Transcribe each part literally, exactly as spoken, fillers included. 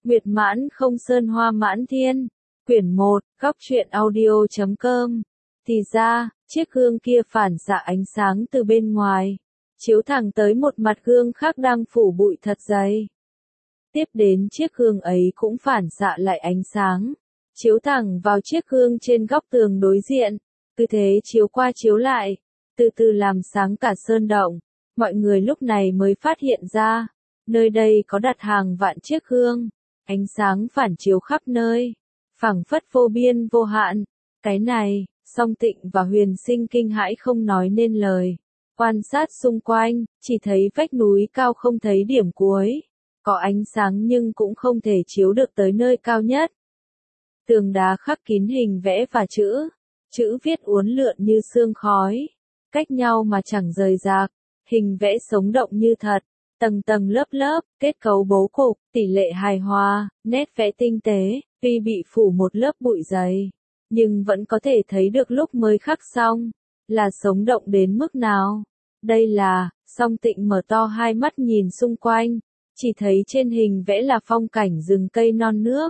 Nguyệt mãn không sơn hoa mãn thiên. Quyển một, góc truyện audio chấm com. Thì ra, chiếc gương kia phản xạ ánh sáng từ bên ngoài, chiếu thẳng tới một mặt gương khác đang phủ bụi thật dày. Tiếp đến chiếc gương ấy cũng phản xạ lại ánh sáng, chiếu thẳng vào chiếc gương trên góc tường đối diện, cứ thế chiếu qua chiếu lại, từ từ làm sáng cả sơn động. Mọi người lúc này mới phát hiện ra, nơi đây có đặt hàng vạn chiếc gương, ánh sáng phản chiếu khắp nơi, phảng phất vô biên vô hạn. Cái này, Song Tịnh và Huyền Sinh kinh hãi không nói nên lời. Quan sát xung quanh, chỉ thấy vách núi cao không thấy điểm cuối, có ánh sáng nhưng cũng không thể chiếu được tới nơi cao nhất. Tường đá khắc kín hình vẽ và chữ, chữ viết uốn lượn như sương khói, cách nhau mà chẳng rời rạc, hình vẽ sống động như thật, tầng tầng lớp lớp, kết cấu bố cục, tỷ lệ hài hòa, nét vẽ tinh tế, tuy bị phủ một lớp bụi dày, nhưng vẫn có thể thấy được lúc mới khắc xong, là sống động đến mức nào. Đây là, Song Tịnh mở to hai mắt nhìn xung quanh, chỉ thấy trên hình vẽ là phong cảnh rừng cây non nước.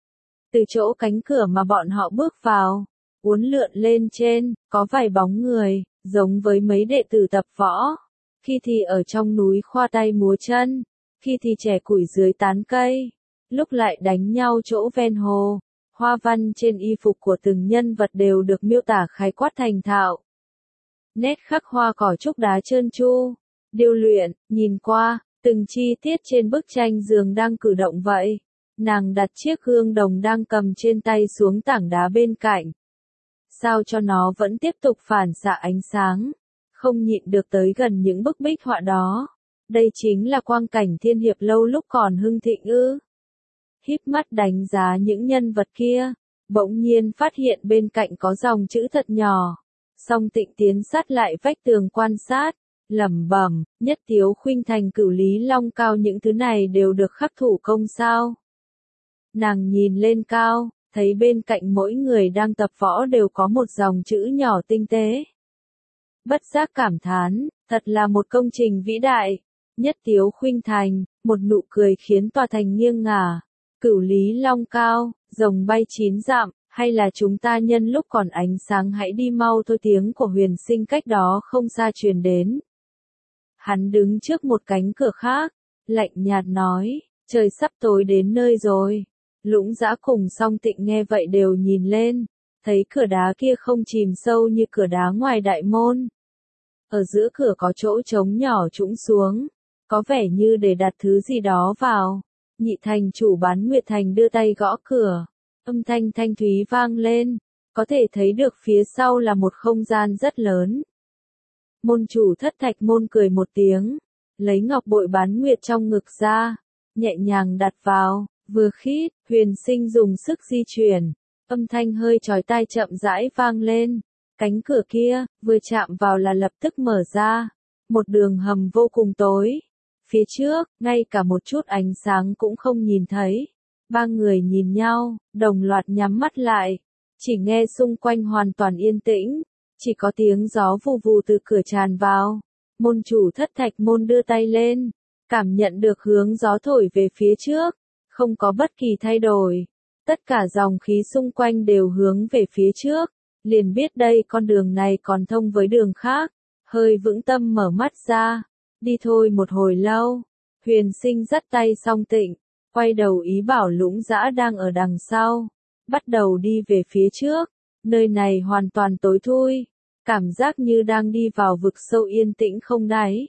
Từ chỗ cánh cửa mà bọn họ bước vào, uốn lượn lên trên, có vài bóng người, giống với mấy đệ tử tập võ. Khi thì ở trong núi khoa tay múa chân, khi thì chẻ củi dưới tán cây, lúc lại đánh nhau chỗ ven hồ. Hoa văn trên y phục của từng nhân vật đều được miêu tả khái quát thành thạo. Nét khắc hoa cỏ trúc đá trơn tru, điêu luyện, nhìn qua, từng chi tiết trên bức tranh dường đang cử động vậy. Nàng đặt chiếc gương đồng đang cầm trên tay xuống tảng đá bên cạnh, sao cho nó vẫn tiếp tục phản xạ ánh sáng, không nhịn được tới gần những bức bích họa đó. Đây chính là quang cảnh thiên hiệp lâu lúc còn hưng thịnh ư? Híp mắt đánh giá những nhân vật kia, bỗng nhiên phát hiện bên cạnh có dòng chữ thật nhỏ. Song Tịnh tiến sát lại vách tường quan sát, lẩm bẩm, Nhất Tiếu Khuynh Thành Cửu Lý Long Cao, những thứ này đều được khắc thủ công sao? Nàng nhìn lên cao, thấy bên cạnh mỗi người đang tập võ đều có một dòng chữ nhỏ tinh tế. Bất giác cảm thán, thật là một công trình vĩ đại. Nhất Tiếu Khuynh Thành, một nụ cười khiến tòa thành nghiêng ngả. Cửu Lý Long Cao, rồng bay chín dặm, hay là chúng ta nhân lúc còn ánh sáng hãy đi mau thôi. Tiếng của Huyền Sinh cách đó không xa truyền đến. Hắn đứng trước một cánh cửa khác, lạnh nhạt nói, trời sắp tối đến nơi rồi. Lũng Dã cùng Song Tịnh nghe vậy đều nhìn lên, thấy cửa đá kia không chìm sâu như cửa đá ngoài đại môn. Ở giữa cửa có chỗ trống nhỏ trũng xuống, có vẻ như để đặt thứ gì đó vào. Nhị thành chủ Bán Nguyệt Thành đưa tay gõ cửa, âm thanh thanh thúy vang lên, có thể thấy được phía sau là một không gian rất lớn. Môn chủ Thất Thạch Môn cười một tiếng, lấy ngọc bội Bán Nguyệt trong ngực ra, nhẹ nhàng đặt vào, vừa khít, Huyền Sinh dùng sức di chuyển, âm thanh hơi chói tai chậm rãi vang lên, cánh cửa kia, vừa chạm vào là lập tức mở ra, một đường hầm vô cùng tối. Phía trước, ngay cả một chút ánh sáng cũng không nhìn thấy. Ba người nhìn nhau, đồng loạt nhắm mắt lại. Chỉ nghe xung quanh hoàn toàn yên tĩnh. Chỉ có tiếng gió vù vù từ cửa tràn vào. Môn chủ Thất Thạch Môn đưa tay lên, cảm nhận được hướng gió thổi về phía trước. Không có bất kỳ thay đổi. Tất cả dòng khí xung quanh đều hướng về phía trước. Liền biết đây con đường này còn thông với đường khác. Hơi vững tâm mở mắt ra. Đi thôi. Một hồi lâu, Huyền Sinh dắt tay Song Tịnh, quay đầu ý bảo Lũng Dã đang ở đằng sau, bắt đầu đi về phía trước. Nơi này hoàn toàn tối thui, cảm giác như đang đi vào vực sâu yên tĩnh không đáy.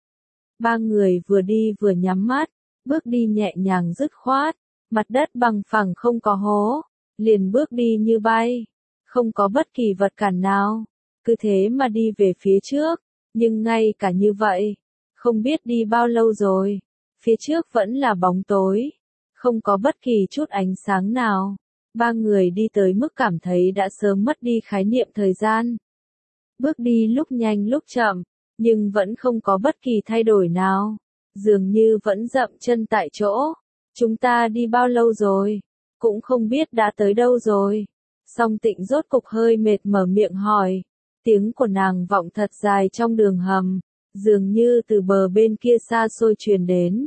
Ba người vừa đi vừa nhắm mắt, bước đi nhẹ nhàng dứt khoát, mặt đất bằng phẳng không có hố, liền bước đi như bay, không có bất kỳ vật cản nào, cứ thế mà đi về phía trước. Nhưng ngay cả như vậy, không biết đi bao lâu rồi, phía trước vẫn là bóng tối, không có bất kỳ chút ánh sáng nào. Ba người đi tới mức cảm thấy đã sớm mất đi khái niệm thời gian. Bước đi lúc nhanh lúc chậm, nhưng vẫn không có bất kỳ thay đổi nào, dường như vẫn dậm chân tại chỗ. Chúng ta đi bao lâu rồi, cũng không biết đã tới đâu rồi. Song Tịnh rốt cục hơi mệt mở miệng hỏi, tiếng của nàng vọng thật dài trong đường hầm. Dường như từ bờ bên kia xa xôi truyền đến,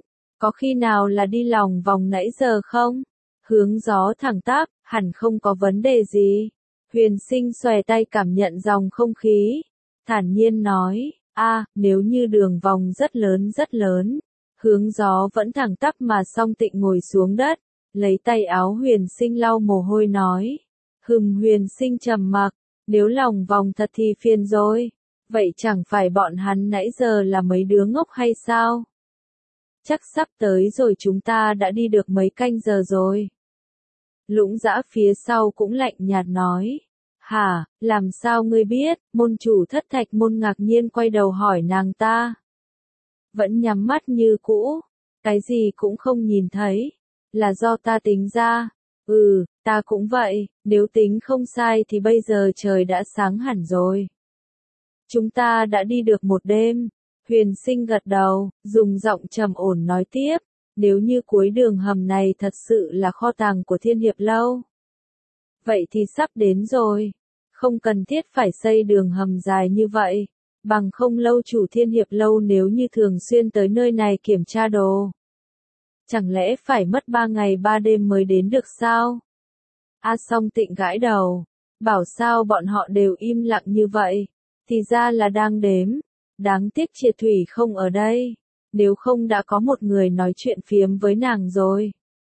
Có khi nào là đi lòng vòng nãy giờ không? Hướng gió thẳng tắp, hẳn không có vấn đề gì. Huyền Sinh xòe tay cảm nhận dòng không khí. Thản nhiên nói, a, nếu như đường vòng rất lớn rất lớn. Hướng gió vẫn thẳng tắp mà Song Tịnh ngồi xuống đất. Lấy tay áo Huyền Sinh lau mồ hôi nói. Hừm, Huyền Sinh trầm mặc. Nếu lòng vòng thật thì phiền rồi. Vậy chẳng phải bọn hắn nãy giờ là mấy đứa ngốc hay sao? Chắc sắp tới rồi, chúng ta đã đi được mấy canh giờ rồi. Lũng Dã phía sau cũng lạnh nhạt nói. Hả, làm sao ngươi biết? Môn chủ Thất Thạch Môn ngạc nhiên quay đầu hỏi nàng ta. Vẫn nhắm mắt như cũ. Cái gì cũng không nhìn thấy. Là do ta tính ra. Ừ, ta cũng vậy. Nếu tính không sai thì bây giờ trời đã sáng hẳn rồi. Chúng ta đã đi được một đêm. Huyền Sinh gật đầu, dùng giọng trầm ổn nói tiếp. Nếu như cuối đường hầm này thật sự là kho tàng của Thiên Hiệp Lâu. Vậy thì sắp đến rồi. Không cần thiết phải xây đường hầm dài như vậy. Bằng không lâu chủ Thiên Hiệp Lâu nếu như thường xuyên tới nơi này kiểm tra đồ. Chẳng lẽ phải mất ba ngày ba đêm mới đến được sao? A Song Tịnh gãi đầu. Bảo sao bọn họ đều im lặng như vậy. Thì ra là đang đếm. Đáng tiếc Triệt Thủy không ở đây. Nếu không đã có một người nói chuyện phiếm với nàng rồi.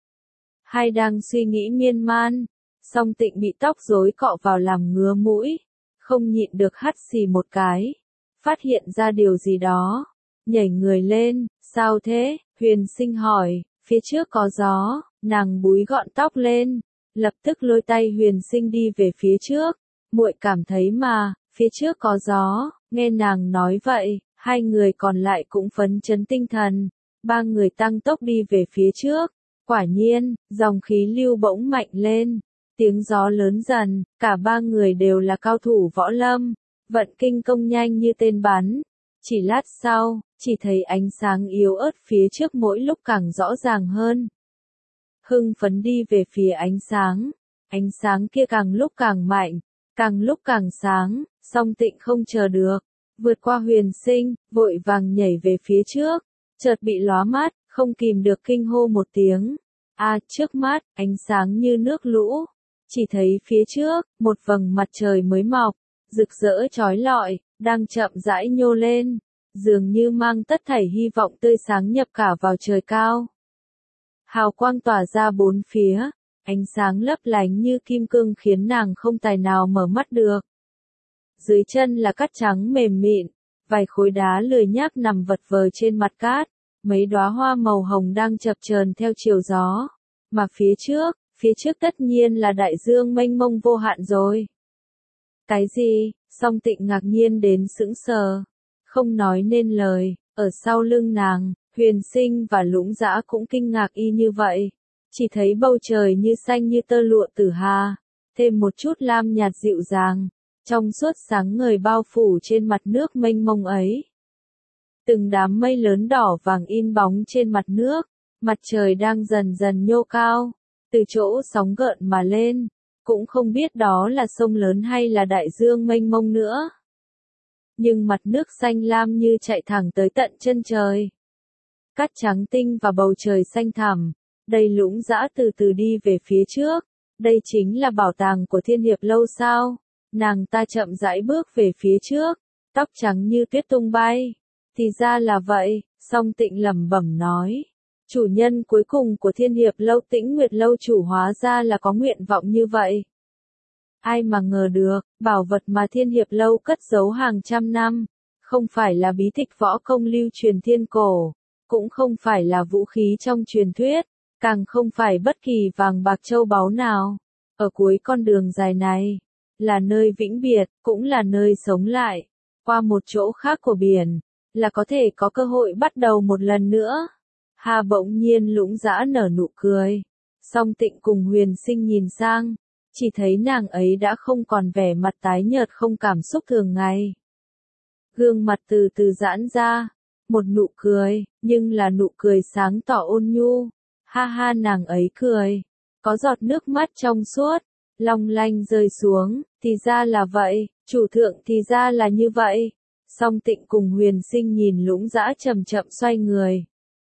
Hay đang suy nghĩ miên man. Song Tịnh bị tóc rối cọ vào làm ngứa mũi. Không nhịn được hắt xì một cái. Phát hiện ra điều gì đó. Nhảy người lên. Sao thế? Huyền Sinh hỏi. Phía trước có gió. Nàng búi gọn tóc lên. Lập tức lôi tay Huyền Sinh đi về phía trước. Muội cảm thấy mà. Phía trước có gió. Nghe nàng nói vậy. Hai người còn lại cũng phấn chấn tinh thần. Ba người tăng tốc đi về phía trước. Quả nhiên, dòng khí lưu bỗng mạnh lên. Tiếng gió lớn dần, cả ba người đều là cao thủ võ lâm. Vận kinh công nhanh như tên bắn. Chỉ lát sau, chỉ thấy ánh sáng yếu ớt phía trước mỗi lúc càng rõ ràng hơn. Hưng phấn đi về phía ánh sáng. Ánh sáng kia càng lúc càng mạnh, càng lúc càng sáng. Song Tịnh không chờ được. Vượt qua Huyền Sinh, vội vàng nhảy về phía trước. Chợt bị lóa mắt, không kìm được kinh hô một tiếng. A, trước mắt, ánh sáng như nước lũ. Chỉ thấy phía trước, một vầng mặt trời mới mọc, rực rỡ chói lọi, đang chậm rãi nhô lên. Dường như mang tất thảy hy vọng tươi sáng nhập cả vào trời cao. Hào quang tỏa ra bốn phía, ánh sáng lấp lánh như kim cương khiến nàng không tài nào mở mắt được. Dưới chân là cát trắng mềm mịn, vài khối đá lười nhác nằm vật vờ trên mặt cát, mấy đóa hoa màu hồng đang chập chờn theo chiều gió. Mà phía trước, phía trước tất nhiên là đại dương mênh mông vô hạn rồi. Cái gì? Song Tịnh ngạc nhiên đến sững sờ, không nói nên lời. Ở sau lưng nàng, Huyền Sinh và Lũng Dã cũng kinh ngạc y như vậy. Chỉ thấy bầu trời như xanh như tơ lụa tử hà, thêm một chút lam nhạt dịu dàng, trong suốt sáng ngời bao phủ trên mặt nước mênh mông ấy. Từng đám mây lớn đỏ vàng in bóng trên mặt nước, mặt trời đang dần dần nhô cao, từ chỗ sóng gợn mà lên, cũng không biết đó là sông lớn hay là đại dương mênh mông nữa. Nhưng mặt nước xanh lam như chạy thẳng tới tận chân trời. Cát trắng tinh và bầu trời xanh thẳm, đây Lũng Dã từ từ đi về phía trước. Đây chính là bảo tàng của Thiên Hiệp Lâu sao? Nàng ta chậm rãi bước về phía trước, tóc trắng như tuyết tung bay. Thì ra là vậy, Song Tịnh lẩm bẩm nói. Chủ nhân cuối cùng của Thiên Hiệp Lâu Tĩnh Nguyệt Lâu chủ hóa ra là có nguyện vọng như vậy. Ai mà ngờ được, bảo vật mà Thiên Hiệp Lâu cất giấu hàng trăm năm, không phải là bí tịch võ công lưu truyền thiên cổ, cũng không phải là vũ khí trong truyền thuyết, càng không phải bất kỳ vàng bạc châu báu nào. Ở cuối con đường dài này, là nơi vĩnh biệt, cũng là nơi sống lại. Qua một chỗ khác của biển, là có thể có cơ hội bắt đầu một lần nữa. Hà bỗng nhiên Lũng Dã nở nụ cười. Song Tịnh cùng Huyền Sinh nhìn sang, chỉ thấy nàng ấy đã không còn vẻ mặt tái nhợt không cảm xúc thường ngày. Gương mặt từ từ giãn ra, một nụ cười, nhưng là nụ cười sáng tỏ ôn nhu. Ha ha, nàng ấy cười, có giọt nước mắt trong suốt, long lanh rơi xuống. Thì ra là vậy, chủ thượng, thì ra là như vậy. Song Tịnh cùng Huyền Sinh nhìn Lũng Dã chậm chậm xoay người.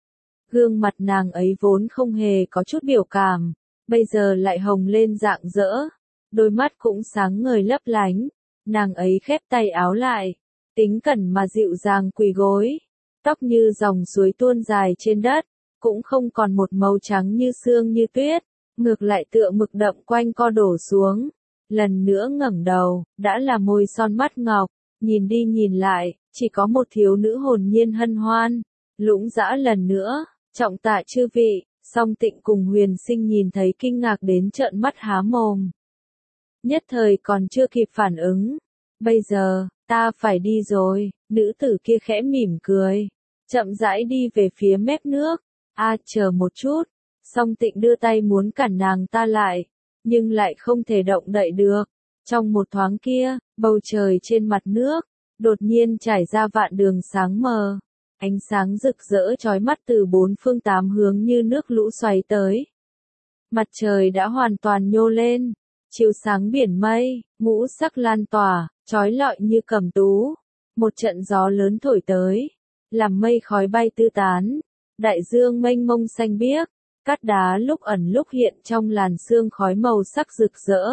Gương mặt nàng ấy vốn không hề có chút biểu cảm, bây giờ lại hồng lên rạng rỡ, đôi mắt cũng sáng ngời lấp lánh. Nàng ấy khép tay áo lại, tính cẩn mà dịu dàng quỳ gối, tóc như dòng suối tuôn dài trên đất, cũng không còn một màu trắng như sương như tuyết, ngược lại tựa mực đậm quanh co đổ xuống. Lần nữa ngẩng đầu, đã là môi son mắt ngọc, nhìn đi nhìn lại, chỉ có một thiếu nữ hồn nhiên hân hoan. Lũng Dã lần nữa, trọng tạ chư vị. Song Tịnh cùng Huyền Sinh nhìn thấy kinh ngạc đến trợn mắt há mồm. Nhất thời còn chưa kịp phản ứng. Bây giờ, ta phải đi rồi, nữ tử kia khẽ mỉm cười, chậm rãi đi về phía mép nước. A chờ một chút, Song Tịnh đưa tay muốn cản nàng ta lại, nhưng lại không thể động đậy được. Trong một thoáng kia, bầu trời trên mặt nước, đột nhiên trải ra vạn đường sáng mờ. Ánh sáng rực rỡ chói mắt từ bốn phương tám hướng như nước lũ xoáy tới. Mặt trời đã hoàn toàn nhô lên, chiếu sáng biển mây, ngũ sắc lan tỏa, chói lọi như cầm tú. Một trận gió lớn thổi tới, làm mây khói bay tứ tán. Đại dương mênh mông xanh biếc, cát đá lúc ẩn lúc hiện trong làn sương khói màu sắc rực rỡ.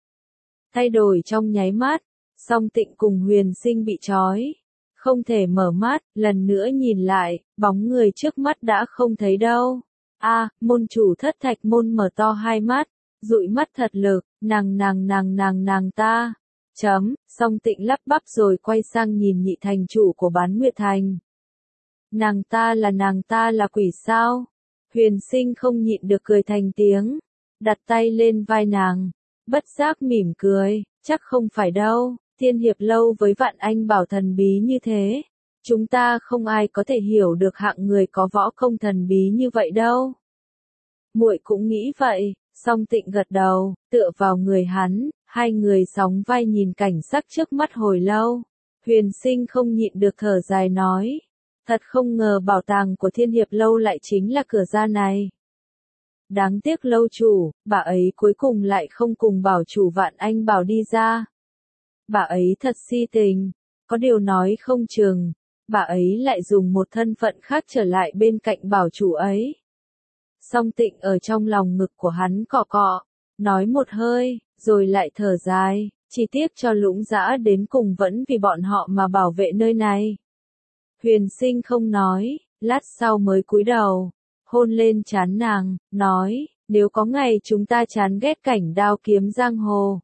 Thay đổi trong nháy mắt, Song Tịnh cùng Huyền Sinh bị trói. Không thể mở mắt, lần nữa nhìn lại, bóng người trước mắt đã không thấy đâu. A, à, môn chủ Thất Thạch môn mở to hai mắt, dụi mắt thật lực, nàng nàng nàng nàng nàng ta. Chấm, Song Tịnh lắp bắp rồi quay sang nhìn nhị thành chủ của Bán Nguyệt Thành. Nàng ta là nàng ta là quỷ sao? Huyền Sinh không nhịn được cười thành tiếng, đặt tay lên vai nàng, bất giác mỉm cười, chắc không phải đâu. Thiên Hiệp Lâu với Vạn Anh Bảo thần bí như thế, chúng ta không ai có thể hiểu được hạng người có võ công thần bí như vậy đâu. Muội cũng nghĩ vậy. Song Tịnh gật đầu, tựa vào người hắn, hai người sóng vai nhìn cảnh sắc trước mắt hồi lâu. Huyền Sinh không nhịn được thở dài nói, thật không ngờ bảo tàng của Thiên Hiệp Lâu lại chính là cửa ra này. Đáng tiếc lâu chủ, bà ấy cuối cùng lại không cùng bảo chủ Vạn Anh Bảo đi ra. Bà ấy thật si tình, có điều nói không chừng, bà ấy lại dùng một thân phận khác trở lại bên cạnh bảo chủ ấy. Song Tịnh ở trong lòng ngực của hắn cọ cọ, nói một hơi, rồi lại thở dài, chỉ tiếc cho Lũng Dã đến cùng vẫn vì bọn họ mà bảo vệ nơi này. Huyền Sinh không nói, lát sau mới cúi đầu, hôn lên trán nàng, nói, nếu có ngày chúng ta chán ghét cảnh đao kiếm giang hồ,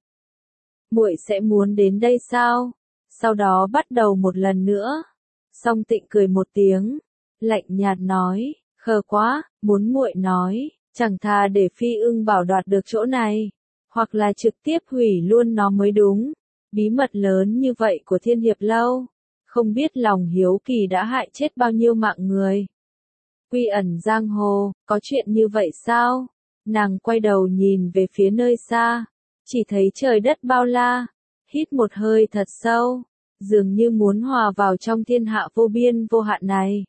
muội sẽ muốn đến đây sao? Sau đó bắt đầu một lần nữa. Song Tịnh cười một tiếng, lạnh nhạt nói, khờ quá, muốn muội nói, chẳng thà để Phi Ưng Bảo đoạt được chỗ này, hoặc là trực tiếp hủy luôn nó mới đúng. Bí mật lớn như vậy của Thiên Hiệp Lâu, không biết lòng hiếu kỳ đã hại chết bao nhiêu mạng người. Quy ẩn giang hồ, có chuyện như vậy sao? Nàng quay đầu nhìn về phía nơi xa, chỉ thấy trời đất bao la, hít một hơi thật sâu, dường như muốn hòa vào trong thiên hạ vô biên vô hạn này.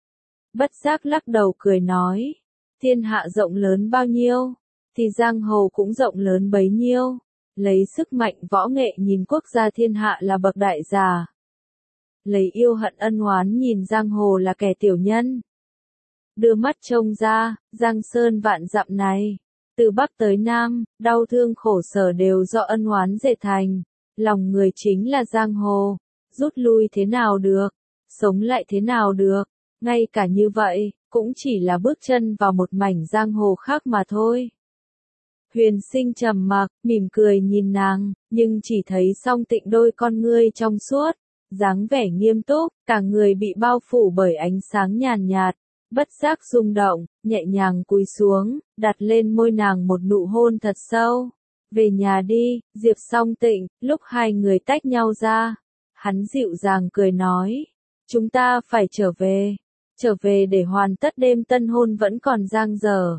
Bất giác lắc đầu cười nói, thiên hạ rộng lớn bao nhiêu, thì giang hồ cũng rộng lớn bấy nhiêu, lấy sức mạnh võ nghệ nhìn quốc gia thiên hạ là bậc đại giả. Lấy yêu hận ân oán nhìn giang hồ là kẻ tiểu nhân. Đưa mắt trông ra, giang sơn vạn dặm này, từ Bắc tới Nam, đau thương khổ sở đều do ân oán dệt thành, lòng người chính là giang hồ, rút lui thế nào được, sống lại thế nào được, ngay cả như vậy, cũng chỉ là bước chân vào một mảnh giang hồ khác mà thôi. Huyền Sinh trầm mặc, mỉm cười nhìn nàng, nhưng chỉ thấy Song Tịnh đôi con ngươi trong suốt, dáng vẻ nghiêm túc, cả người bị bao phủ bởi ánh sáng nhàn nhạt, bất giác rung động, nhẹ nhàng cúi xuống, đặt lên môi nàng một nụ hôn thật sâu. Về nhà đi, Diệp Song Tịnh. Lúc hai người tách nhau ra, hắn dịu dàng cười nói, chúng ta phải trở về, trở về để hoàn tất đêm tân hôn vẫn còn dang dở.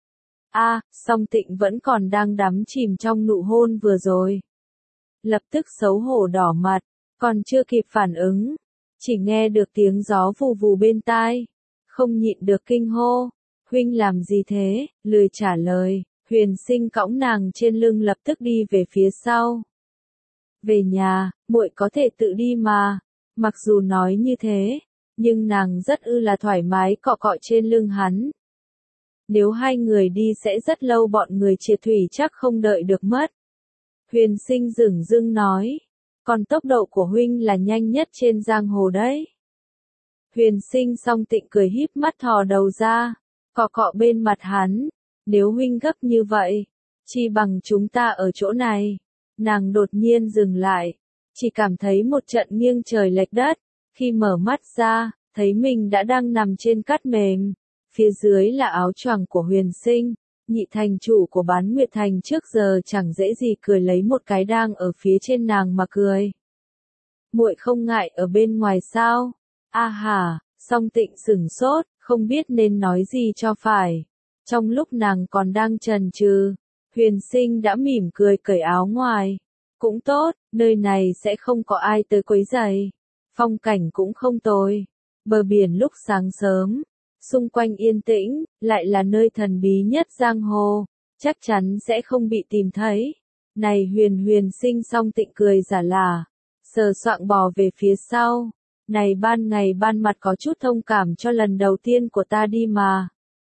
A, à, Song Tịnh vẫn còn đang đắm chìm trong nụ hôn vừa rồi. Lập tức xấu hổ đỏ mặt, còn chưa kịp phản ứng, chỉ nghe được tiếng gió vù vù bên tai, không nhịn được kinh hô, huynh làm gì thế, lười trả lời. Huyền Sinh cõng nàng trên lưng lập tức đi về phía sau. Về nhà, muội có thể tự đi mà. Mặc dù nói như thế, nhưng nàng rất ư là thoải mái cọ cọ trên lưng hắn. Nếu hai người đi sẽ rất lâu, bọn người Triệt Thủy chắc không đợi được mất. Huyền Sinh dửng dưng nói, còn tốc độ của huynh là nhanh nhất trên giang hồ đấy. Huyền Sinh Song Tịnh cười híp mắt thò đầu ra, cọ cọ bên mặt hắn, nếu huynh gấp như vậy, chi bằng chúng ta ở chỗ này. Nàng đột nhiên dừng lại, chỉ cảm thấy một trận nghiêng trời lệch đất, khi mở mắt ra, thấy mình đã đang nằm trên cát mềm, phía dưới là áo choàng của Huyền Sinh. Nhị thành chủ của Bán Nguyệt Thành trước giờ chẳng dễ gì cười lấy một cái đang ở phía trên nàng mà cười. Muội không ngại ở bên ngoài sao? A hà, Song Tịnh sửng sốt, không biết nên nói gì cho phải. Trong lúc nàng còn đang chần chừ, Huyền Sinh đã mỉm cười cởi áo ngoài. Cũng tốt, nơi này sẽ không có ai tới quấy rầy. Phong cảnh cũng không tồi. Bờ biển lúc sáng sớm, xung quanh yên tĩnh, lại là nơi thần bí nhất giang hồ, chắc chắn sẽ không bị tìm thấy. Này Huyền Huyền Sinh Song Tịnh cười giả lả, sờ soạng bò về phía sau. Này ban ngày ban mặt có chút thông cảm cho lần đầu tiên của ta đi mà.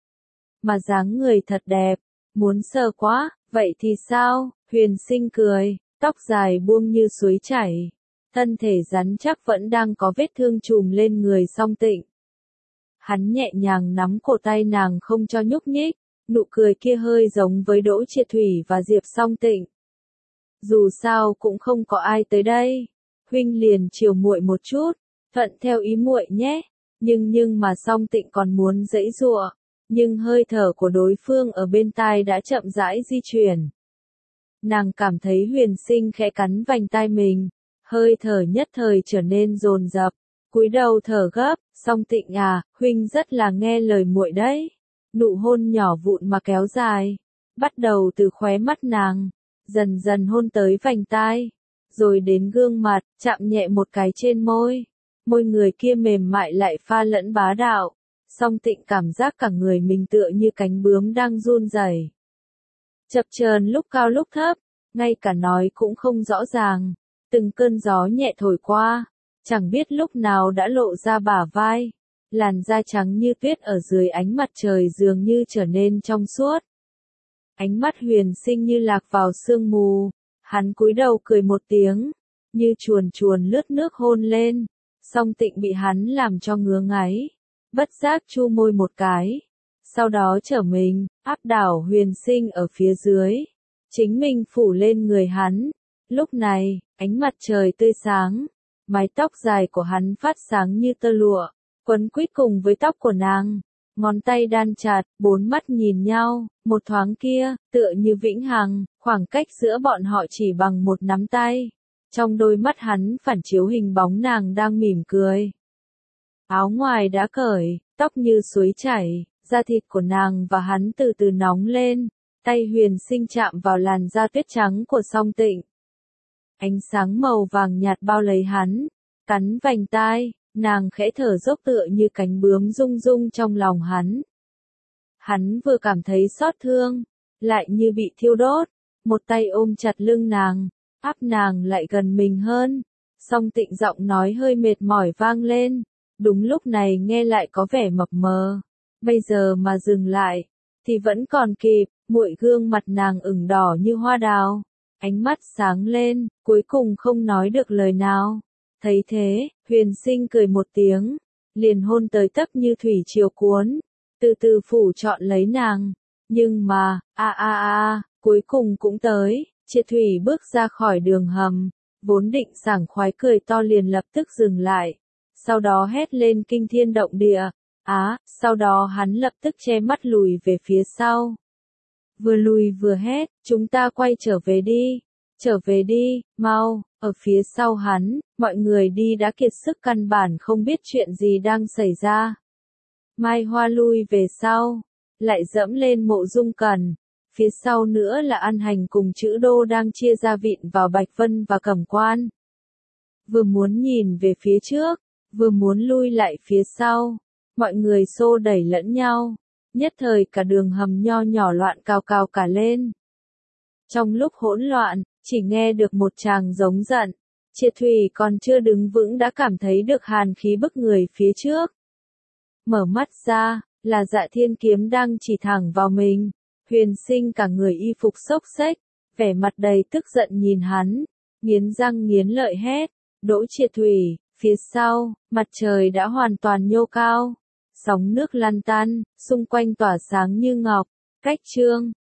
Mà dáng người thật đẹp, muốn sờ quá, vậy thì sao? Huyền Sinh cười, tóc dài buông như suối chảy, thân thể rắn chắc vẫn đang có vết thương trùm lên người Song Tịnh. Hắn nhẹ nhàng nắm cổ tay nàng không cho nhúc nhích, nụ cười kia hơi giống với Đỗ Triệt Thủy và Diệp Song Tịnh. Dù sao cũng không có ai tới đây, huynh liền chiều muội một chút, thuận theo ý muội nhé. Nhưng nhưng mà Song Tịnh còn muốn giãy giụa, nhưng hơi thở của đối phương ở bên tai đã chậm rãi di chuyển. Nàng cảm thấy Huyền Sinh khẽ cắn vành tai mình, hơi thở nhất thời trở nên dồn dập, cúi đầu thở gấp. Song Tịnh à, huynh rất là nghe lời muội đấy. Nụ hôn nhỏ vụn mà kéo dài, bắt đầu từ khóe mắt nàng, dần dần hôn tới vành tai, rồi đến gương mặt, chạm nhẹ một cái trên môi. Môi người kia mềm mại lại pha lẫn bá đạo. Song Tịnh cảm giác cả người mình tựa như cánh bướm đang run rẩy, chập chờn lúc cao lúc thấp, ngay cả nói cũng không rõ ràng. Từng cơn gió nhẹ thổi qua, chẳng biết lúc nào đã lộ ra bả vai, làn da trắng như tuyết ở dưới ánh mặt trời dường như trở nên trong suốt. Ánh mắt Huyền Sinh như lạc vào sương mù, hắn cúi đầu cười một tiếng, như chuồn chuồn lướt nước hôn lên. Song Tịnh bị hắn làm cho ngứa ngáy, bất giác chu môi một cái, sau đó trở mình, áp đảo Huyền Sinh ở phía dưới, chính mình phủ lên người hắn. Lúc này, ánh mặt trời tươi sáng, mái tóc dài của hắn phát sáng như tơ lụa, quấn quýt cùng với tóc của nàng, ngón tay đan chặt, bốn mắt nhìn nhau, một thoáng kia, tựa như vĩnh hằng, khoảng cách giữa bọn họ chỉ bằng một nắm tay. Trong đôi mắt hắn phản chiếu hình bóng nàng đang mỉm cười. Áo ngoài đã cởi, tóc như suối chảy, da thịt của nàng và hắn từ từ nóng lên, tay Huyền Sinh chạm vào làn da tuyết trắng của Song Tịnh. Ánh sáng màu vàng nhạt bao lấy hắn, cắn vành tai, nàng khẽ thở dốc tựa như cánh bướm rung rung trong lòng hắn. Hắn vừa cảm thấy xót thương, lại như bị thiêu đốt, một tay ôm chặt lưng nàng, áp nàng lại gần mình hơn. Song Tịnh giọng nói hơi mệt mỏi vang lên, đúng lúc này nghe lại có vẻ mập mờ. Bây giờ mà dừng lại, thì vẫn còn kịp. Muội gương mặt nàng ửng đỏ như hoa đào, ánh mắt sáng lên, cuối cùng không nói được lời nào. Thấy thế, Huyền Sinh cười một tiếng, liền hôn tới tấp như thủy triều cuốn, từ từ phủ trọn lấy nàng. Nhưng mà, a a a, cuối cùng cũng tới. Triệt Thủy bước ra khỏi đường hầm, vốn định sảng khoái cười to liền lập tức dừng lại, sau đó hét lên kinh thiên động địa. Á, sau đó hắn lập tức che mắt lùi về phía sau. Vừa lùi vừa hét, chúng ta quay trở về đi, trở về đi, mau. Ở phía sau hắn, mọi người đi đã kiệt sức căn bản không biết chuyện gì đang xảy ra. Mai Hoa lui về sau, lại dẫm lên Mộ Dung Cẩn. Phía sau nữa là An Hành cùng Chữ Đô đang chia ra vịn vào Bạch Vân và Cẩm Quan. Vừa muốn nhìn về phía trước, vừa muốn lui lại phía sau, mọi người xô đẩy lẫn nhau, nhất thời cả đường hầm nho nhỏ loạn cào cào cả lên. Trong lúc hỗn loạn, chỉ nghe được một tràng giống giận, Triệt Thủy còn chưa đứng vững đã cảm thấy được hàn khí bức người phía trước. Mở mắt ra, là Dạ Thiên kiếm đang chỉ thẳng vào mình. Huyền Sinh cả người y phục xốc xếch, vẻ mặt đầy tức giận nhìn hắn, nghiến răng nghiến lợi hét, Đỗ Triệt Thủy, phía sau, mặt trời đã hoàn toàn nhô cao, sóng nước lăn tăn, xung quanh tỏa sáng như ngọc, cách chương.